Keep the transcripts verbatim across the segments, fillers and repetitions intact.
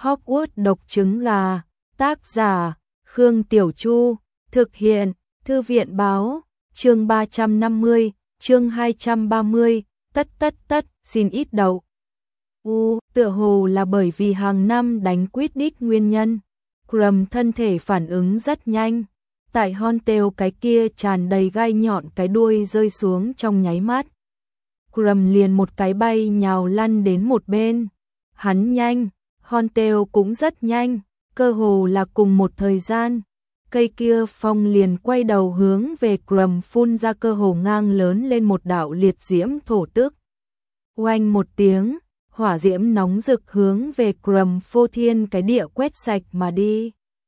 Hogwarts độc trứng gà, tác giả, Khương Tiểu Chu, thực hiện, Thư viện báo, chương ba trăm năm mươi, chương hai trăm ba mươi, tất tất tất, xin ít đậu. U, tựa hồ là bởi vì hàng năm đánh Quidditch nguyên nhân, Krum thân thể phản ứng rất nhanh, tại Houndtail cái kia tràn đầy gai nhọn cái đuôi rơi xuống trong nháy mắt. Krum liền một cái bay nhào lăn đến một bên, hắn nhanh, Houndtail cũng rất nhanh, cơ hồ là cùng một thời gian. Cây kia phong liền quay đầu hướng về Krum phun ra cơ hồ ngang lớn lên một đạo liệt diễm thổ tức. Oanh một tiếng, hỏa diễm nóng rực hướng về Krum phô thiên cái địa quét sạch mà đi.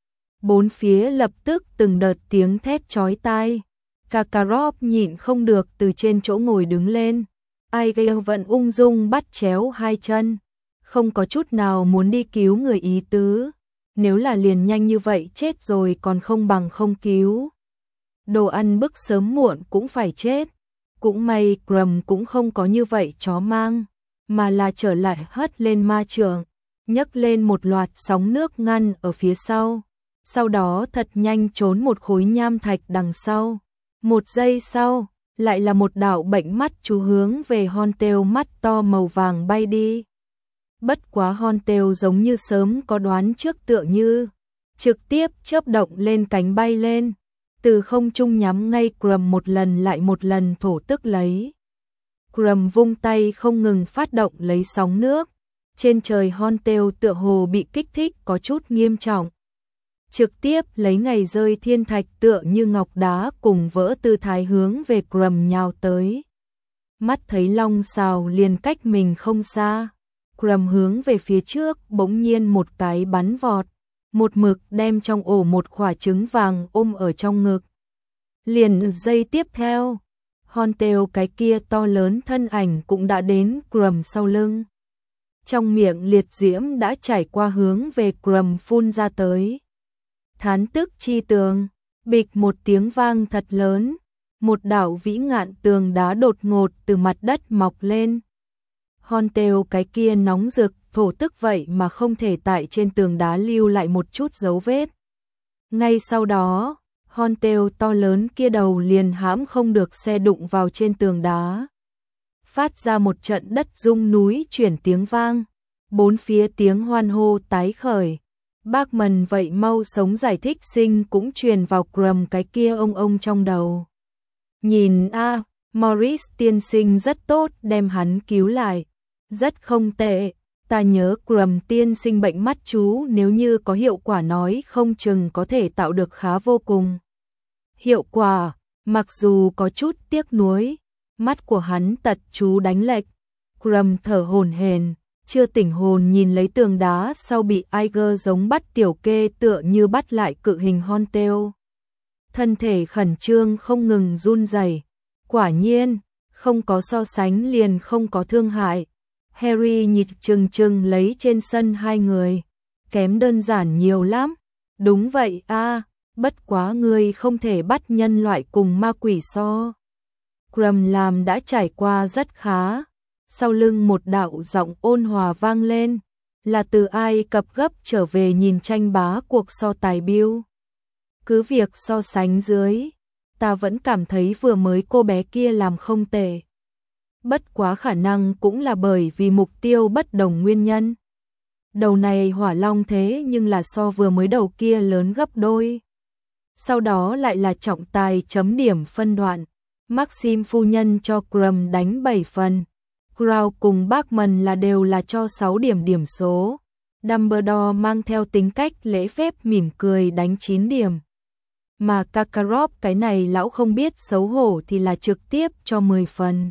Bốn phía lập tức từng đợt tiếng thét chói tai. Karkaroff nhịn không được từ trên chỗ ngồi đứng lên. Aigale vẫn ung dung bắt chéo hai chân, không có chút nào muốn đi cứu người ý tứ. Nếu là liền nhanh như vậy chết rồi còn không bằng không cứu. Đồ ăn bức sớm muộn cũng phải chết. Cũng may Krum cũng không có như vậy chó mang, mà là trở lại hất lên ma trượng, nhấc lên một loạt sóng nước ngăn ở phía sau. Sau đó thật nhanh trốn một khối nham thạch đằng sau. Một giây sau, lại là một đạo bệnh mắt chú hướng về Houndtail mắt to màu vàng bay đi. Bất quá Houndtail giống như sớm có đoán trước tựa như, trực tiếp chớp động lên cánh bay lên, từ không trung nhắm ngay Krum một lần lại một lần thổ tức lấy. Krum vung tay không ngừng phát động lấy sóng nước, trên trời Houndtail tựa hồ bị kích thích có chút nghiêm trọng. Trực tiếp lấy ngày rơi thiên thạch tựa như ngọc đá cùng vỡ tư thái hướng về Krum nhào tới. Mắt thấy long xào liền cách mình không xa. Krum hướng về phía trước bỗng nhiên một cái bắn vọt, một mực đem trong ổ một quả trứng vàng ôm ở trong ngực. Liền giây tiếp theo, Houndtail cái kia to lớn thân ảnh cũng đã đến Krum sau lưng. Trong miệng liệt diễm đã trải qua hướng về Krum phun ra tới. Thán tức chi tường, bịch một tiếng vang thật lớn, một đạo vĩ ngạn tường đá đột ngột từ mặt đất mọc lên. Houndtail cái kia nóng rực, thổ tức vậy mà không thể tại trên tường đá lưu lại một chút dấu vết. Ngay sau đó, Houndtail to lớn kia đầu liền hãm không được xe đụng vào trên tường đá. Phát ra một trận đất rung núi chuyển tiếng vang, bốn phía tiếng hoan hô tái khởi. Bác Mần vậy mau sống giải thích sinh cũng truyền vào Krum cái kia ông ông trong đầu. Nhìn a, à, Morris tiên sinh rất tốt đem hắn cứu lại. Rất không tệ, ta nhớ Krum tiên sinh bệnh mắt chú nếu như có hiệu quả nói không chừng có thể tạo được khá vô cùng. Hiệu quả, mặc dù có chút tiếc nuối, mắt của hắn tật chú đánh lệch. Krum thở hổn hển, chưa tỉnh hồn nhìn lấy tường đá sau bị Aigale giống bắt tiểu kê tựa như bắt lại cự hình Houndtail. Thân thể khẩn trương không ngừng run rẩy. Quả nhiên, không có so sánh liền không có thương hại. Harry nhịt chừng chừng lấy trên sân hai người. Kém đơn giản nhiều lắm. Đúng vậy a, à, bất quá người không thể bắt nhân loại cùng ma quỷ so. Krum làm đã trải qua rất khá. Sau lưng một đạo giọng ôn hòa vang lên, là từ Ai Cập gấp trở về nhìn tranh bá cuộc so tài biêu. Cứ việc so sánh dưới, ta vẫn cảm thấy vừa mới cô bé kia làm không tệ. Bất quá khả năng cũng là bởi vì mục tiêu bất đồng nguyên nhân. Đầu này hỏa long thế nhưng là so vừa mới đầu kia lớn gấp đôi. Sau đó lại là trọng tài chấm điểm phân đoạn. Maxim phu nhân cho Krum đánh bảy phần. Crow cùng Bachman là đều là cho sáu điểm điểm số. Dumbledore mang theo tính cách lễ phép mỉm cười đánh chín điểm. Mà Karkaroff cái này lão không biết xấu hổ thì là trực tiếp cho mười phần.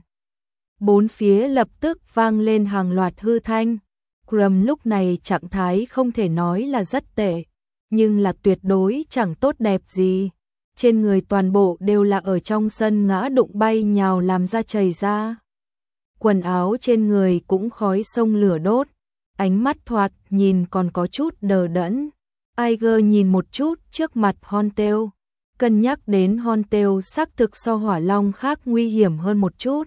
Bốn phía lập tức vang lên hàng loạt hư thanh. Krum lúc này trạng thái không thể nói là rất tệ, nhưng là tuyệt đối chẳng tốt đẹp gì. Trên người toàn bộ đều là ở trong sân ngã đụng bay nhào làm ra chảy ra. Quần áo trên người cũng khói sông lửa đốt, ánh mắt thoạt nhìn còn có chút đờ đẫn. Aigale nhìn một chút trước mặt Houndtail, cân nhắc đến Houndtail xác thực so hỏa long khác nguy hiểm hơn một chút.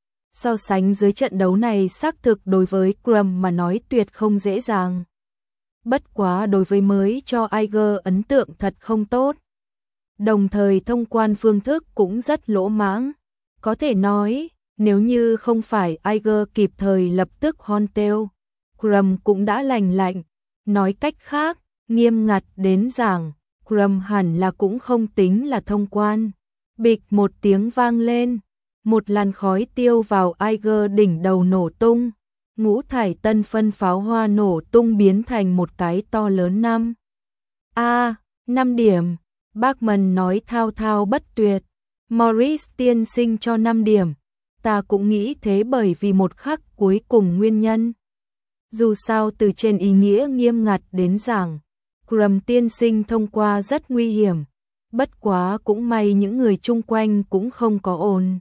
So sánh dưới trận đấu này xác thực đối với Krum mà nói tuyệt không dễ dàng. bất quá đối với mới cho Aiger ấn tượng thật không tốt. Đồng thời thông quan phương thức cũng rất lỗ mãng. Có thể nói, nếu như không phải Aiger kịp thời lập tức Hontel, Crumb cũng đã lành lạnh. Nói cách khác, nghiêm ngặt đến giảng, Crumb hẳn là cũng không tính là thông quan. Bịch một tiếng vang lên, một làn khói tiêu vào Aiger đỉnh đầu nổ tung. Ngũ thải tân phân pháo hoa nổ tung biến thành một cái to lớn năm. A, năm điểm. Bachman nói thao thao bất tuyệt. Morris tiên sinh cho năm điểm. Ta cũng nghĩ thế bởi vì một khắc cuối cùng nguyên nhân. Dù sao từ trên ý nghĩa nghiêm ngặt đến giảng, Crumb tiên sinh thông qua rất nguy hiểm. Bất quá cũng may những người chung quanh cũng không có ồn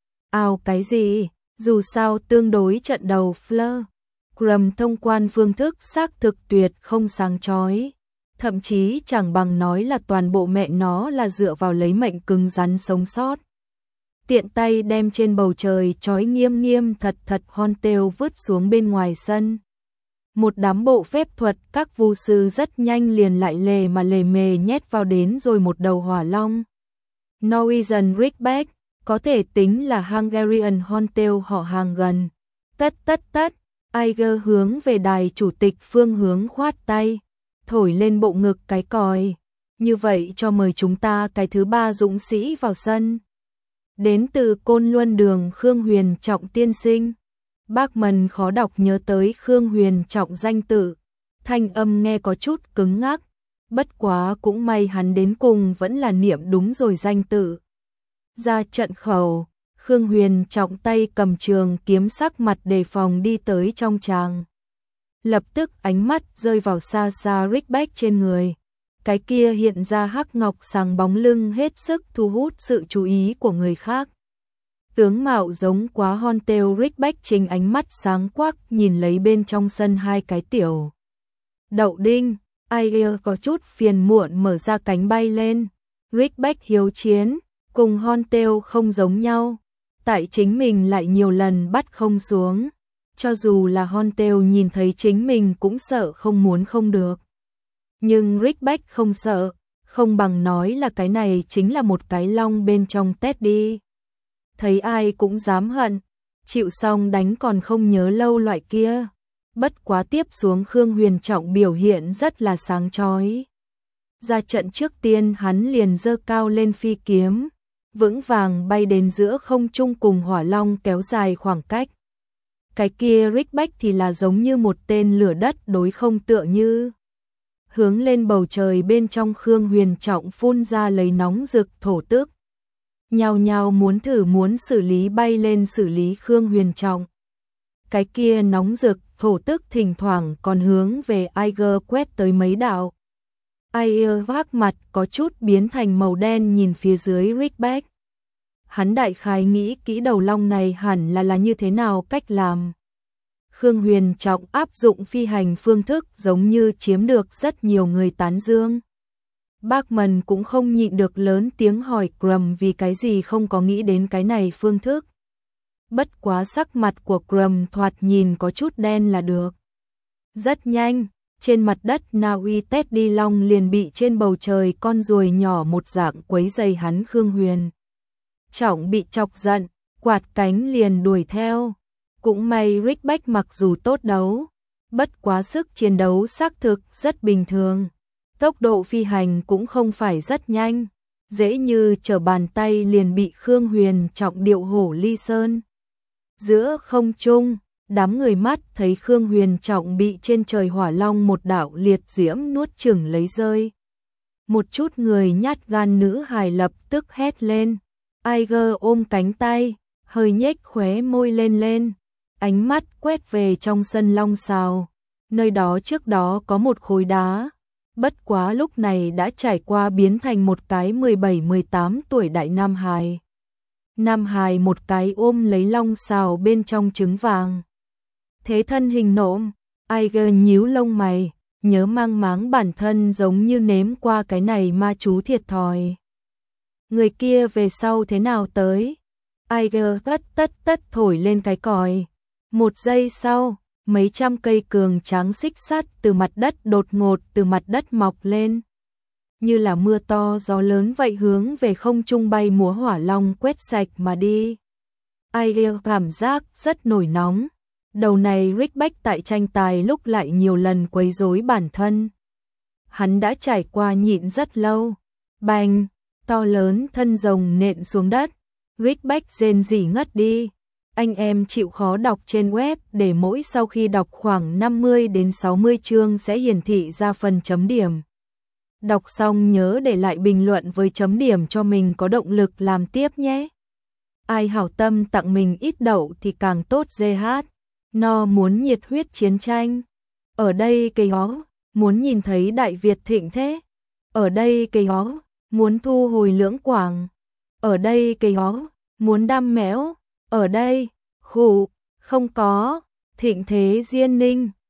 ào cái gì. Dù sao tương đối trận đầu Fleur, Crumb thông quan phương thức xác thực tuyệt không sáng chói. Thậm chí chẳng bằng nói là toàn bộ mẹ nó là dựa vào lấy mệnh cứng rắn sống sót. Tiện tay đem trên bầu trời chói nghiêm nghiêm thật thật Hontel vứt xuống bên ngoài sân. Một đám bộ phép thuật các vu sư rất nhanh liền lại lề mà lề mề nhét vào đến rồi một đầu hỏa long. Norwegian Ridgeback, có thể tính là Hungarian Hontel họ hàng gần. Tất tất tất, Aiger hướng về đài chủ tịch phương hướng khoát tay, thổi lên bộ ngực cái còi. Như vậy cho mời chúng ta cái thứ ba dũng sĩ vào sân. Đến từ Côn Luân Đường Khương Huyền Trọng tiên sinh. Bachman khó đọc nhớ tới Khương Huyền Trọng danh tự, thanh âm nghe có chút cứng ngắc, bất quá cũng may hắn đến cùng vẫn là niệm đúng rồi danh tự. Ra trận khẩu, Khương Huyền Trọng tay cầm trường kiếm sắc mặt đề phòng đi tới trong tràng. Lập tức ánh mắt rơi vào xa xa Ridgeback trên người. Cái kia hiện ra hắc ngọc sáng bóng lưng hết sức thu hút sự chú ý của người khác. Tướng mạo giống quá Hontel Ridgeback chính ánh mắt sáng quắc nhìn lấy bên trong sân hai cái tiểu đậu đinh. Aiger có chút phiền muộn mở ra cánh bay lên. Ridgeback hiếu chiến, cùng Hontel không giống nhau. Tại chính mình lại nhiều lần bắt không xuống. Cho dù là Hontel nhìn thấy chính mình cũng sợ không muốn không được. Nhưng Ridgeback không sợ, không bằng nói là cái này chính là một cái long bên trong Teddy. Thấy ai cũng dám hận, chịu xong đánh còn không nhớ lâu loại kia. Bất quá tiếp xuống Khương Huyền Trọng biểu hiện rất là sáng chói. Ra trận trước tiên hắn liền giơ cao lên phi kiếm, vững vàng bay đến giữa không trung cùng hỏa long kéo dài khoảng cách. Cái kia Ridgeback thì là giống như một tên lửa đất đối không tựa như. Hướng lên bầu trời bên trong Khương Huyền Trọng phun ra lấy nóng rực thổ tức. Nhào nhào muốn thử muốn xử lý bay lên xử lý Khương Huyền Trọng. Cái kia nóng rực thổ tức thỉnh thoảng còn hướng về Aiger quét tới mấy đạo. Aiger vác mặt có chút biến thành màu đen nhìn phía dưới Ridgeback. Hắn đại khái nghĩ kỹ đầu long này hẳn là là như thế nào cách làm. Khương Huyền Trọng áp dụng phi hành phương thức giống như chiếm được rất nhiều người tán dương. Bachman cũng không nhịn được lớn tiếng hỏi Crumb vì cái gì không có nghĩ đến cái này phương thức. Bất quá sắc mặt của Crumb thoạt nhìn có chút đen là được. Rất nhanh, trên mặt đất Na Uy Teddy Long liền bị trên bầu trời con ruồi nhỏ một dạng quấy dày hắn. Khương Huyền Trọng bị chọc giận, quạt cánh liền đuổi theo. Cũng may Ridgeback mặc dù tốt đấu, bất quá sức chiến đấu xác thực rất bình thường. Tốc độ phi hành cũng không phải rất nhanh, dễ như trở bàn tay liền bị Khương Huyền Trọng điệu hổ ly sơn. Giữa không trung, đám người mắt thấy Khương Huyền Trọng bị trên trời hỏa long một đạo liệt diễm nuốt chửng lấy rơi. Một chút người nhát gan nữ hài lập tức hét lên. Aiger ôm cánh tay, hơi nhếch khóe môi lên lên, ánh mắt quét về trong sân long xào. Nơi đó trước đó có một khối đá, bất quá lúc này đã trải qua biến thành một cái mười bảy mười tám tuổi đại nam hài. Nam hài một cái ôm lấy long xào bên trong trứng vàng. Thế thân hình nộm, Aiger nhíu lông mày, nhớ mang máng bản thân giống như nếm qua cái này ma chú thiệt thòi. Người kia về sau thế nào tới? Aiger tất tất tất thổi lên cái còi. Một giây sau, mấy trăm cây cường tráng xích sắt từ mặt đất đột ngột từ mặt đất mọc lên. Như là mưa to gió lớn vậy hướng về không trung bay múa hỏa long quét sạch mà đi. Ai cảm giác rất nổi nóng. Đầu này Rick Back tại tranh tài lúc lại nhiều lần quấy rối bản thân. Hắn đã trải qua nhịn rất lâu. Bành, to lớn thân rồng nện xuống đất. Rick Back rên rỉ ngất đi. Anh em chịu khó đọc trên web để mỗi sau khi đọc khoảng năm mươi đến sáu mươi chương sẽ hiển thị ra phần chấm điểm. Đọc xong nhớ để lại bình luận với chấm điểm cho mình có động lực làm tiếp nhé. Ai hảo tâm tặng mình ít đậu thì càng tốt giê hát. No muốn nhiệt huyết chiến tranh. Ở đây cây ó, muốn nhìn thấy Đại Việt thịnh thế. Ở đây cây ó, muốn thu hồi Lưỡng Quảng. Ở đây cây ó, muốn đam méo. Ở đây, khủ, không có, thịnh thế Diên Ninh.